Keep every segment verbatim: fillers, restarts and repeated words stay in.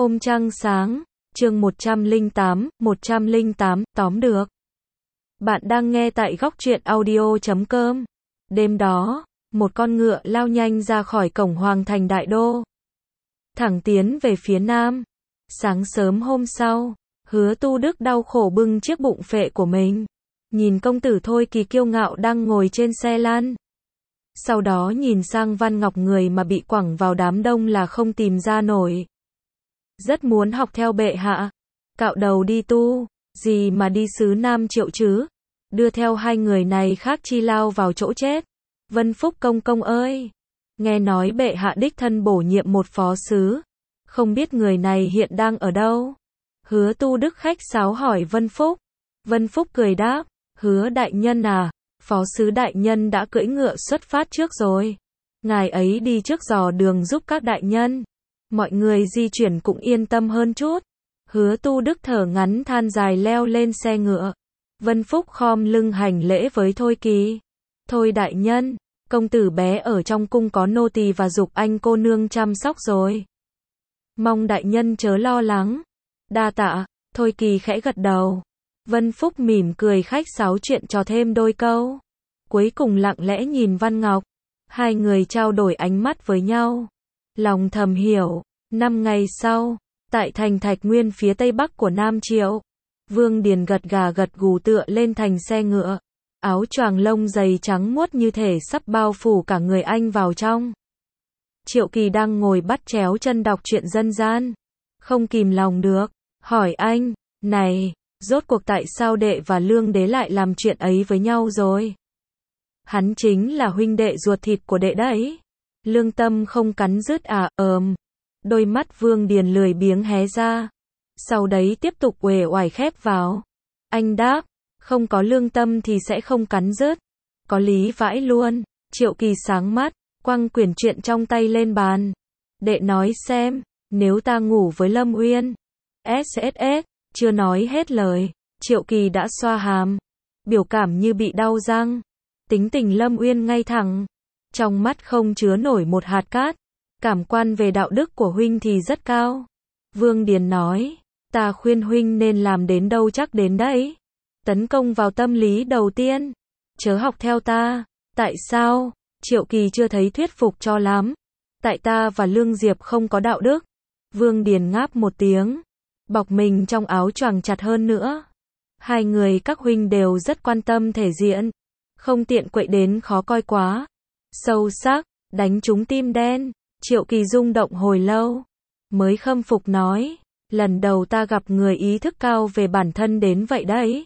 Ôm trăng sáng, chương một trăm lẻ tám, một trăm lẻ tám, tóm được. Bạn đang nghe tại góc truyện audio chấm com. Đêm đó, một con ngựa lao nhanh ra khỏi cổng hoàng thành đại đô, thẳng tiến về phía nam. Sáng sớm hôm sau, Hứa Tu Đức đau khổ bưng chiếc bụng phệ của mình, nhìn công tử Thôi Kỳ kiêu ngạo đang ngồi trên xe lăn. Sau đó nhìn sang Văn Ngọc, người mà bị quẳng vào đám đông là không tìm ra nổi. Rất muốn học theo bệ hạ, cạo đầu đi tu, gì mà đi xứ Nam Triệu chứ, đưa theo hai người này khác chi lao vào chỗ chết. Vân Phúc công công ơi, nghe nói bệ hạ đích thân bổ nhiệm một phó sứ, không biết người này hiện đang ở đâu. Hứa Tu Đức khách sáo hỏi Vân Phúc. Vân Phúc cười đáp, Hứa đại nhân à, phó sứ đại nhân đã cưỡi ngựa xuất phát trước rồi. Ngài ấy đi trước dò đường giúp các đại nhân, mọi người di chuyển cũng yên tâm hơn chút. Hứa Tu Đức thở ngắn than dài leo lên xe ngựa. Vân Phúc khom lưng hành lễ với Thôi Kỳ. Thôi đại nhân, công tử bé ở trong cung có nô tỳ và giục anh cô nương chăm sóc rồi. Mong đại nhân chớ lo lắng. Đa tạ, Thôi Kỳ khẽ gật đầu. Vân Phúc mỉm cười khách sáo chuyện trò thêm đôi câu. Cuối cùng lặng lẽ nhìn Văn Ngọc. Hai người trao đổi ánh mắt với nhau. Lòng thầm hiểu. Năm ngày sau, tại thành Thạch Nguyên phía tây bắc của Nam Triệu, Vương Điền gật gà gật gù tựa lên thành xe ngựa. Áo choàng lông dày trắng muốt như thể sắp bao phủ cả người anh vào trong. Triệu Kỳ đang ngồi bắt chéo chân đọc truyện dân gian, không kìm lòng được, hỏi anh, này, rốt cuộc tại sao đệ và Lương Đế lại làm chuyện ấy với nhau rồi? Hắn chính là huynh đệ ruột thịt của đệ đấy. Lương Tâm không cắn rứt à, ờm. Đôi mắt Vương Điền lười biếng hé ra, sau đấy tiếp tục uể oải khép vào. Anh đáp, không có lương tâm thì sẽ không cắn rứt. Có lý vãi luôn. Triệu Kỳ sáng mắt, quăng quyển truyện trong tay lên bàn. Đệ nói xem, nếu ta ngủ với Lâm Uyên, ét ét ét, chưa nói hết lời, Triệu Kỳ đã xoa hàm, biểu cảm như bị đau răng. Tính tình Lâm Uyên ngay thẳng, trong mắt không chứa nổi một hạt cát. Cảm quan về đạo đức của huynh thì rất cao. Vương Điền nói, ta khuyên huynh nên làm đến đâu chắc đến đấy. Tấn công vào tâm lý đầu tiên, chớ học theo ta. Tại sao? Triệu Kỳ chưa thấy thuyết phục cho lắm. Tại ta và Lương Diệp không có đạo đức. Vương Điền ngáp một tiếng, bọc mình trong áo choàng chặt hơn nữa. Hai người các huynh đều rất quan tâm thể diện, không tiện quậy đến khó coi quá. Sâu sắc, đánh trúng tim đen. Triệu Kỳ rung động hồi lâu, mới khâm phục nói, lần đầu ta gặp người ý thức cao về bản thân đến vậy đấy.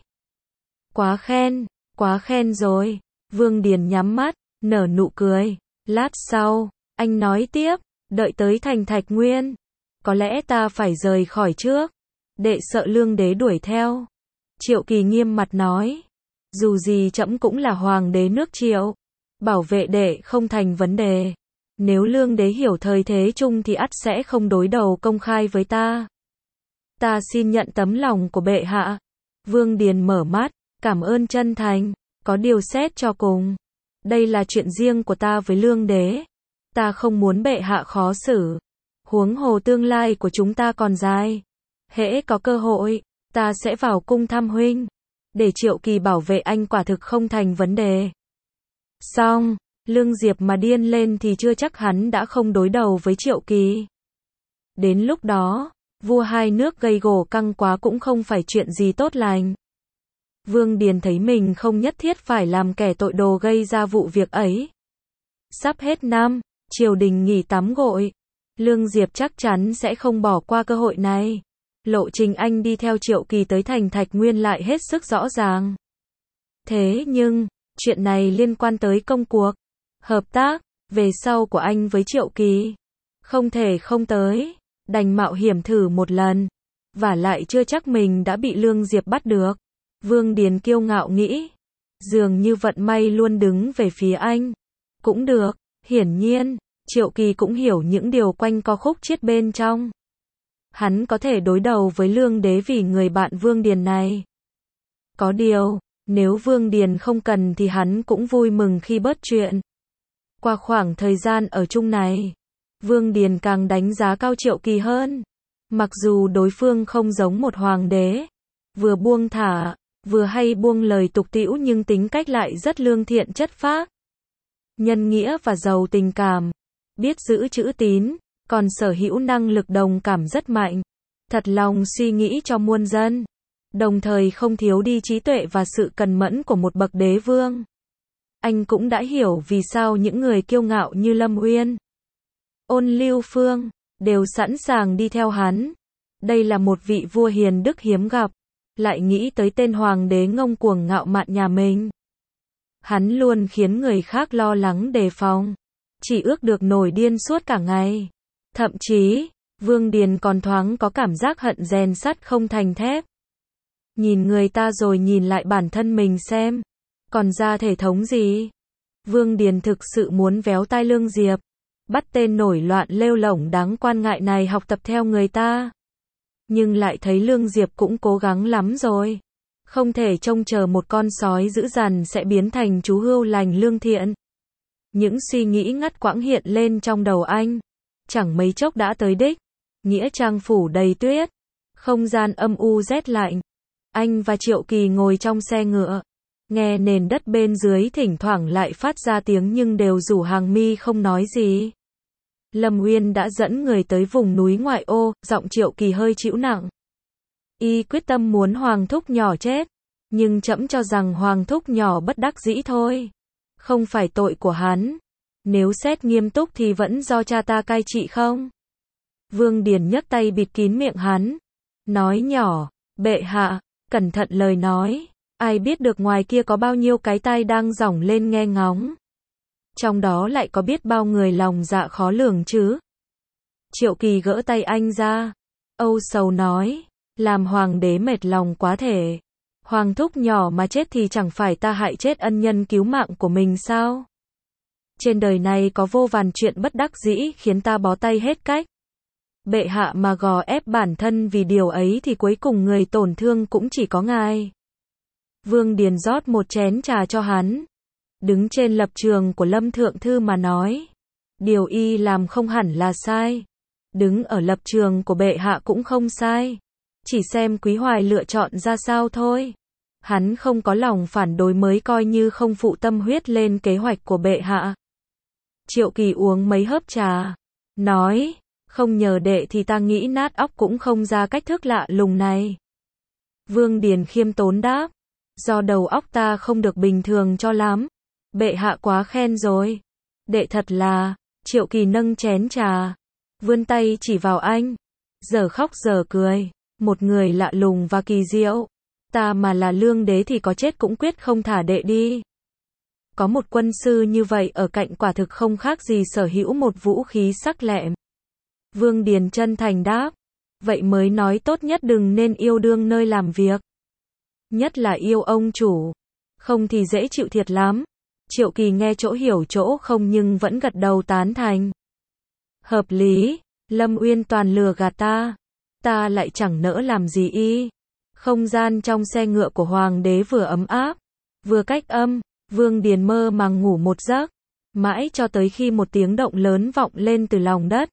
Quá khen, quá khen rồi. Vương Điền nhắm mắt, nở nụ cười. Lát sau, anh nói tiếp, đợi tới thành Thạch Nguyên, có lẽ ta phải rời khỏi trước. Đệ sợ Lương Đế đuổi theo. Triệu Kỳ nghiêm mặt nói, dù gì trẫm cũng là hoàng đế nước Triệu, bảo vệ đệ không thành vấn đề. Nếu Lương Đế hiểu thời thế chung thì ắt sẽ không đối đầu công khai với ta. Ta xin nhận tấm lòng của bệ hạ. Vương Điền mở mắt, cảm ơn chân thành. Có điều xét cho cùng, đây là chuyện riêng của ta với Lương Đế. Ta không muốn bệ hạ khó xử. Huống hồ tương lai của chúng ta còn dài. Hễ có cơ hội, ta sẽ vào cung thăm huynh. Để Triệu Kỳ bảo vệ anh quả thực không thành vấn đề. Xong, Lương Diệp mà điên lên thì chưa chắc hắn đã không đối đầu với Triệu Kỳ. Đến lúc đó, vua hai nước gây gổ căng quá cũng không phải chuyện gì tốt lành. Vương Điền thấy mình không nhất thiết phải làm kẻ tội đồ gây ra vụ việc ấy. Sắp hết năm, triều đình nghỉ tắm gội. Lương Diệp chắc chắn sẽ không bỏ qua cơ hội này. Lộ trình anh đi theo Triệu Kỳ tới thành Thạch Nguyên lại hết sức rõ ràng. Thế nhưng, chuyện này liên quan tới công cuộc, hợp tác, về sau của anh với Triệu Kỳ. Không thể không tới, đành mạo hiểm thử một lần. Vả lại chưa chắc mình đã bị Lương Diệp bắt được. Vương Điền kiêu ngạo nghĩ, dường như vận may luôn đứng về phía anh. Cũng được, hiển nhiên, Triệu Kỳ cũng hiểu những điều quanh co khúc chiết bên trong. Hắn có thể đối đầu với Lương Đế vì người bạn Vương Điền này. Có điều, nếu Vương Điền không cần thì hắn cũng vui mừng khi bớt chuyện. Qua khoảng thời gian ở chung này, Vương Điền càng đánh giá cao Triệu Kỳ hơn. Mặc dù đối phương không giống một hoàng đế, vừa buông thả, vừa hay buông lời tục tĩu nhưng tính cách lại rất lương thiện chất phác, nhân nghĩa và giàu tình cảm, biết giữ chữ tín, còn sở hữu năng lực đồng cảm rất mạnh, thật lòng suy nghĩ cho muôn dân, đồng thời không thiếu đi trí tuệ và sự cần mẫn của một bậc đế vương. Anh cũng đã hiểu vì sao những người kiêu ngạo như Lâm Uyên, Ôn Lưu Phương, đều sẵn sàng đi theo hắn. Đây là một vị vua hiền đức hiếm gặp, lại nghĩ tới tên hoàng đế ngông cuồng ngạo mạn nhà mình. Hắn luôn khiến người khác lo lắng đề phòng, chỉ ước được nổi điên suốt cả ngày. Thậm chí, Vương Điền còn thoáng có cảm giác hận rèn sắt không thành thép. Nhìn người ta rồi nhìn lại bản thân mình xem, còn ra thể thống gì? Vương Điền thực sự muốn véo tai Lương Diệp, bắt tên nổi loạn lêu lổng đáng quan ngại này học tập theo người ta. Nhưng lại thấy Lương Diệp cũng cố gắng lắm rồi. Không thể trông chờ một con sói dữ dằn sẽ biến thành chú hươu lành lương thiện. Những suy nghĩ ngắt quãng hiện lên trong đầu anh. Chẳng mấy chốc đã tới đích. Nghĩa trang phủ đầy tuyết. Không gian âm u rét lạnh. Anh và Triệu Kỳ ngồi trong xe ngựa. Nghe nền đất bên dưới thỉnh thoảng lại phát ra tiếng nhưng đều rủ hàng mi không nói gì. Lâm Uyên đã dẫn người tới vùng núi ngoại ô, giọng Triệu Kỳ hơi chịu nặng. Y quyết tâm muốn Hoàng thúc nhỏ chết, nhưng trẫm cho rằng Hoàng thúc nhỏ bất đắc dĩ thôi. Không phải tội của hắn. Nếu xét nghiêm túc thì vẫn do cha ta cai trị không? Vương Điền nhấc tay bịt kín miệng hắn. Nói nhỏ, bệ hạ, cẩn thận lời nói. Ai biết được ngoài kia có bao nhiêu cái tai đang giỏng lên nghe ngóng. Trong đó lại có biết bao người lòng dạ khó lường chứ. Triệu Kỳ gỡ tay anh ra. Âu sầu nói. Làm hoàng đế mệt lòng quá thể. Hoàng thúc nhỏ mà chết thì chẳng phải ta hại chết ân nhân cứu mạng của mình sao? Trên đời này có vô vàn chuyện bất đắc dĩ khiến ta bó tay hết cách. Bệ hạ mà gò ép bản thân vì điều ấy thì cuối cùng người tổn thương cũng chỉ có ngài. Vương Điền rót một chén trà cho hắn. Đứng trên lập trường của Lâm Thượng Thư mà nói. Điều y làm không hẳn là sai. Đứng ở lập trường của bệ hạ cũng không sai. Chỉ xem Quý Hoài lựa chọn ra sao thôi. Hắn không có lòng phản đối mới coi như không phụ tâm huyết lên kế hoạch của bệ hạ. Triệu Kỳ uống mấy hớp trà. Nói, không nhờ đệ thì ta nghĩ nát óc cũng không ra cách thức lạ lùng này. Vương Điền khiêm tốn đáp. Do đầu óc ta không được bình thường cho lắm. Bệ hạ quá khen rồi. Đệ thật là, Triệu Kỳ nâng chén trà. Vươn tay chỉ vào anh. Giờ khóc giờ cười. Một người lạ lùng và kỳ diệu. Ta mà là lương đế thì có chết cũng quyết không thả đệ đi. Có một quân sư như vậy ở cạnh quả thực không khác gì sở hữu một vũ khí sắc lẹm. Vương Điền chân thành đáp. Vậy mới nói tốt nhất đừng nên yêu đương nơi làm việc. Nhất là yêu ông chủ. Không thì dễ chịu thiệt lắm. Triệu Kỳ nghe chỗ hiểu chỗ không nhưng vẫn gật đầu tán thành. Hợp lý. Lâm Uyên toàn lừa gạt ta. Ta lại chẳng nỡ làm gì y. Không gian trong xe ngựa của hoàng đế vừa ấm áp, vừa cách âm. Vương Điền mơ màng ngủ một giấc. Mãi cho tới khi một tiếng động lớn vọng lên từ lòng đất.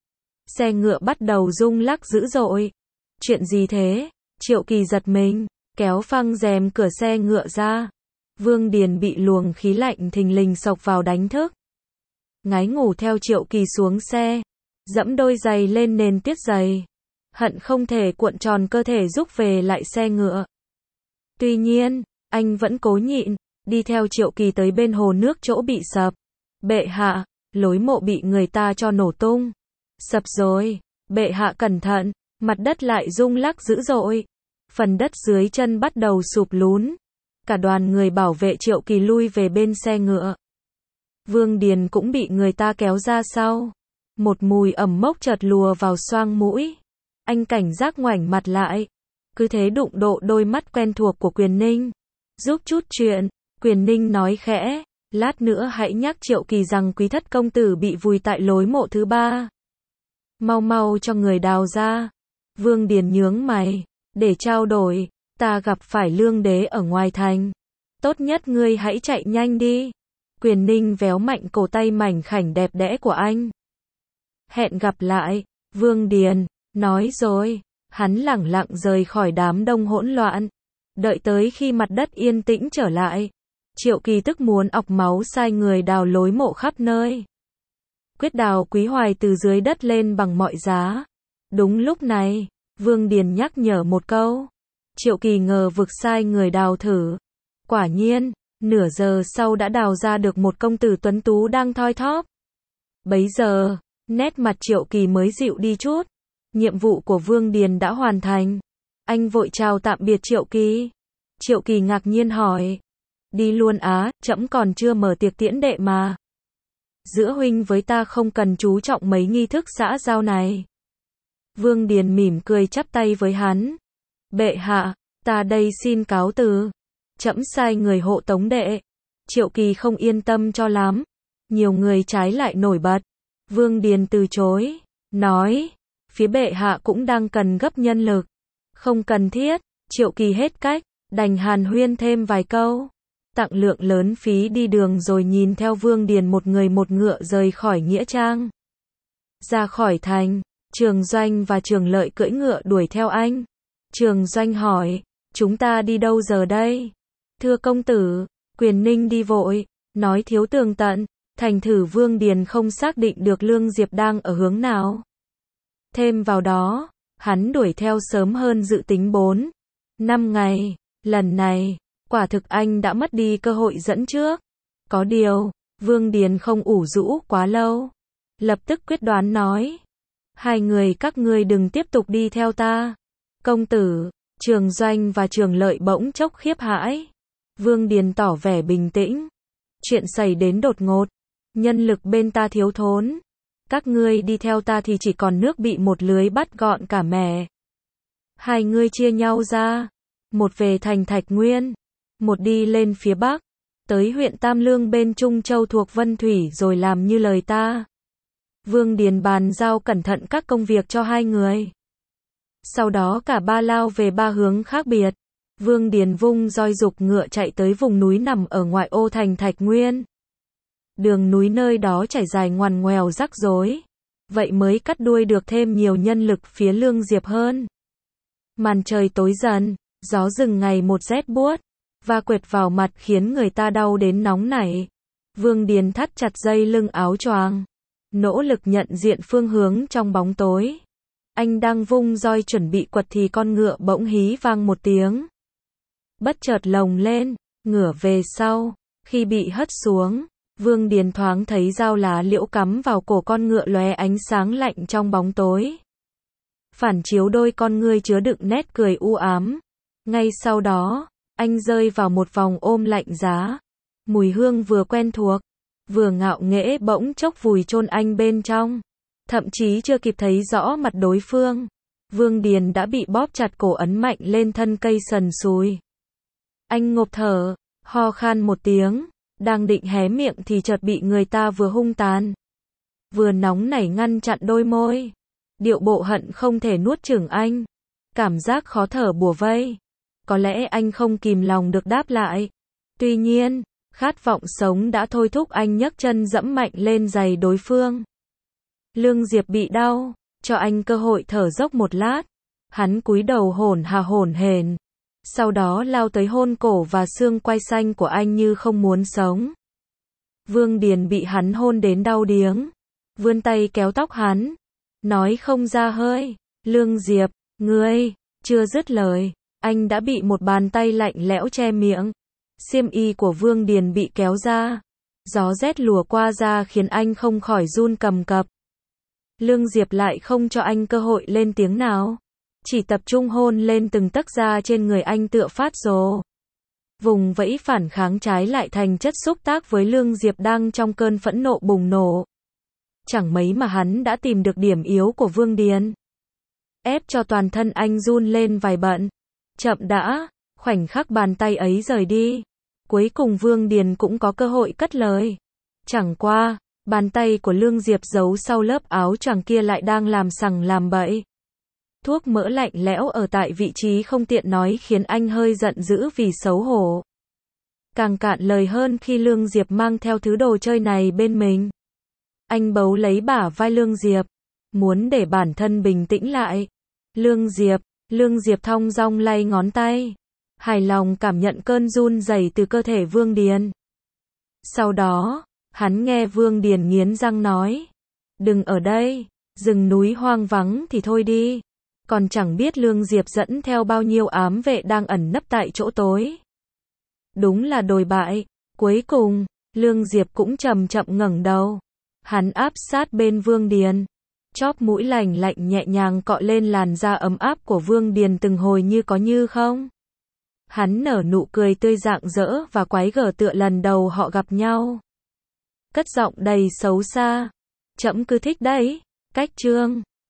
Xe ngựa bắt đầu rung lắc dữ dội. Chuyện gì thế? Triệu Kỳ giật mình, kéo phăng rèm cửa xe ngựa ra. Vương Điền bị luồng khí lạnh thình lình xộc vào đánh thức. Ngái ngủ theo Triệu Kỳ xuống xe, dẫm đôi giày lên nền tuyết dày. Hận không thể cuộn tròn cơ thể rúc về lại xe ngựa. Tuy nhiên, anh vẫn cố nhịn, đi theo Triệu Kỳ tới bên hồ nước chỗ bị sập. Bệ hạ, lối mộ bị người ta cho nổ tung. Sập rồi, bệ hạ cẩn thận, mặt đất lại rung lắc dữ dội. Phần đất dưới chân bắt đầu sụp lún. Cả đoàn người bảo vệ Triệu Kỳ lui về bên xe ngựa. Vương Điền cũng bị người ta kéo ra sau. Một mùi ẩm mốc chợt lùa vào xoang mũi. Anh cảnh giác ngoảnh mặt lại. Cứ thế đụng độ đôi mắt quen thuộc của Quyền Ninh. Giúp chút chuyện, Quyền Ninh nói khẽ. Lát nữa hãy nhắc Triệu Kỳ rằng quý thất công tử bị vùi tại lối mộ thứ ba. Mau mau cho người đào ra. Vương Điền nhướng mày. Để trao đổi, ta gặp phải lương đế ở ngoài thành. Tốt nhất ngươi hãy chạy nhanh đi. Quyền Ninh véo mạnh cổ tay mảnh khảnh đẹp đẽ của anh. Hẹn gặp lại, Vương Điền. Nói rồi, hắn lẳng lặng rời khỏi đám đông hỗn loạn. Đợi tới khi mặt đất yên tĩnh trở lại, Triệu Kỳ tức muốn ọc máu sai người đào lối mộ khắp nơi. Quyết đào Quý Hoài từ dưới đất lên bằng mọi giá. Đúng lúc này, Vương Điền nhắc nhở một câu. Triệu Kỳ ngờ vực sai người đào thử. Quả nhiên, nửa giờ sau đã đào ra được một công tử tuấn tú đang thoi thóp. Bấy giờ, nét mặt Triệu Kỳ mới dịu đi chút. Nhiệm vụ của Vương Điền đã hoàn thành. Anh vội chào tạm biệt Triệu Kỳ. Triệu Kỳ ngạc nhiên hỏi. Đi luôn á, trẫm còn chưa mở tiệc tiễn đệ mà. Giữa huynh với ta không cần chú trọng mấy nghi thức xã giao này. Vương Điền mỉm cười chắp tay với hắn. Bệ hạ, ta đây xin cáo từ. Trẫm sai người hộ tống đệ. Triệu Kỳ không yên tâm cho lắm. Nhiều người trái lại nổi bật. Vương Điền từ chối, nói, phía bệ hạ cũng đang cần gấp nhân lực. Không cần thiết. Triệu Kỳ hết cách, đành hàn huyên thêm vài câu. Tặng lượng lớn phí đi đường rồi nhìn theo Vương Điền một người một ngựa rời khỏi nghĩa trang. Ra khỏi thành, Trường Doanh và Trường Lợi cưỡi ngựa đuổi theo anh. Trường Doanh hỏi, chúng ta đi đâu giờ đây? Thưa công tử, Quyền Ninh đi vội, nói thiếu tường tận, thành thử Vương Điền không xác định được Lương Diệp đang ở hướng nào. Thêm vào đó, hắn đuổi theo sớm hơn dự tính bốn, năm ngày, lần này, quả thực anh đã mất đi cơ hội dẫn trước. Có điều, Vương Điền không ủ rũ quá lâu. Lập tức quyết đoán nói. Hai người các ngươi đừng tiếp tục đi theo ta. Công tử, Trường Doanh và Trường Lợi bỗng chốc khiếp hãi. Vương Điền tỏ vẻ bình tĩnh. Chuyện xảy đến đột ngột. Nhân lực bên ta thiếu thốn. Các ngươi đi theo ta thì chỉ còn nước bị một lưới bắt gọn cả mẻ. Hai ngươi chia nhau ra. Một về thành Thạch Nguyên. Một đi lên phía bắc. Tới huyện Tam Lương bên Trung Châu thuộc Vân Thủy rồi làm như lời ta. Vương Điền bàn giao cẩn thận các công việc cho hai người. Sau đó cả ba lao về ba hướng khác biệt. Vương Điền vung roi dục ngựa chạy tới vùng núi nằm ở ngoại ô thành Thạch Nguyên. Đường núi nơi đó trải dài ngoằn ngoèo rắc rối. Vậy mới cắt đuôi được thêm nhiều nhân lực phía Lương Diệp hơn. Màn trời tối dần, gió rừng ngày một rét buốt, và quệt vào mặt khiến người ta đau đến nóng nảy. Vương Điền thắt chặt dây lưng áo choàng, nỗ lực nhận diện phương hướng trong bóng tối. Anh đang vung roi chuẩn bị quật thì con ngựa bỗng hí vang một tiếng. Bất chợt lồng lên, ngửa về sau, khi bị hất xuống, Vương Điền thoáng thấy dao lá liễu cắm vào cổ con ngựa lóe ánh sáng lạnh trong bóng tối. Phản chiếu đôi con ngươi chứa đựng nét cười u ám. Ngay sau đó, anh rơi vào một vòng ôm lạnh giá. Mùi hương vừa quen thuộc, vừa ngạo nghễ bỗng chốc vùi chôn anh bên trong. Thậm chí chưa kịp thấy rõ mặt đối phương, Vương Điền đã bị bóp chặt cổ ấn mạnh lên thân cây sần sùi. Anh ngộp thở, ho khan một tiếng, đang định hé miệng thì chợt bị người ta vừa hung tàn, vừa nóng nảy ngăn chặn đôi môi. Điệu bộ hận không thể nuốt chửng anh. Cảm giác khó thở bủa vây. Có lẽ anh không kìm lòng được đáp lại. Tuy nhiên, khát vọng sống đã thôi thúc anh nhấc chân dẫm mạnh lên giày đối phương. Lương Diệp bị đau, cho anh cơ hội thở dốc một lát. Hắn cúi đầu hổn hà hổn hển, sau đó lao tới hôn cổ và xương quai xanh của anh như không muốn sống. Vương Điền bị hắn hôn đến đau điếng, vươn tay kéo tóc hắn, nói không ra hơi. Lương Diệp, ngươi, chưa dứt lời, anh đã bị một bàn tay lạnh lẽo che miệng. Xiêm y của Vương Điền bị kéo ra, gió rét lùa qua da khiến anh không khỏi run cầm cập. Lương Diệp lại không cho anh cơ hội lên tiếng nào, chỉ tập trung hôn lên từng tấc da trên người anh tựa phát rồ. Vùng vẫy phản kháng trái lại thành chất xúc tác với Lương Diệp đang trong cơn phẫn nộ bùng nổ. Chẳng mấy mà hắn đã tìm được điểm yếu của Vương Điền, ép cho toàn thân anh run lên vài bận. Chậm đã, khoảnh khắc bàn tay ấy rời đi, cuối cùng Vương Điền cũng có cơ hội cất lời. Chẳng qua, bàn tay của Lương Diệp giấu sau lớp áo choàng kia lại đang làm sằng làm bậy. Thuốc mỡ lạnh lẽo ở tại vị trí không tiện nói khiến anh hơi giận dữ vì xấu hổ. Càng cạn lời hơn khi Lương Diệp mang theo thứ đồ chơi này bên mình. Anh bấu lấy bả vai Lương Diệp, muốn để bản thân bình tĩnh lại. Lương Diệp, Lương Diệp thong dong lay ngón tay, hài lòng cảm nhận cơn run rẩy từ cơ thể Vương Điền. Sau đó, hắn nghe Vương Điền nghiến răng nói, đừng ở đây, rừng núi hoang vắng thì thôi đi, còn chẳng biết Lương Diệp dẫn theo bao nhiêu ám vệ đang ẩn nấp tại chỗ tối. Đúng là đồi bại. Cuối cùng, Lương Diệp cũng chậm chậm ngẩng đầu. Hắn áp sát bên Vương Điền, chóp mũi lạnh lạnh nhẹ nhàng cọ lên làn da ấm áp của Vương Điền từng hồi như có như không. Hắn nở nụ cười tươi rạng rỡ và quái gở tựa lần đầu họ gặp nhau. Cất giọng đầy xấu xa, trẫm cứ thích đấy. Cách chương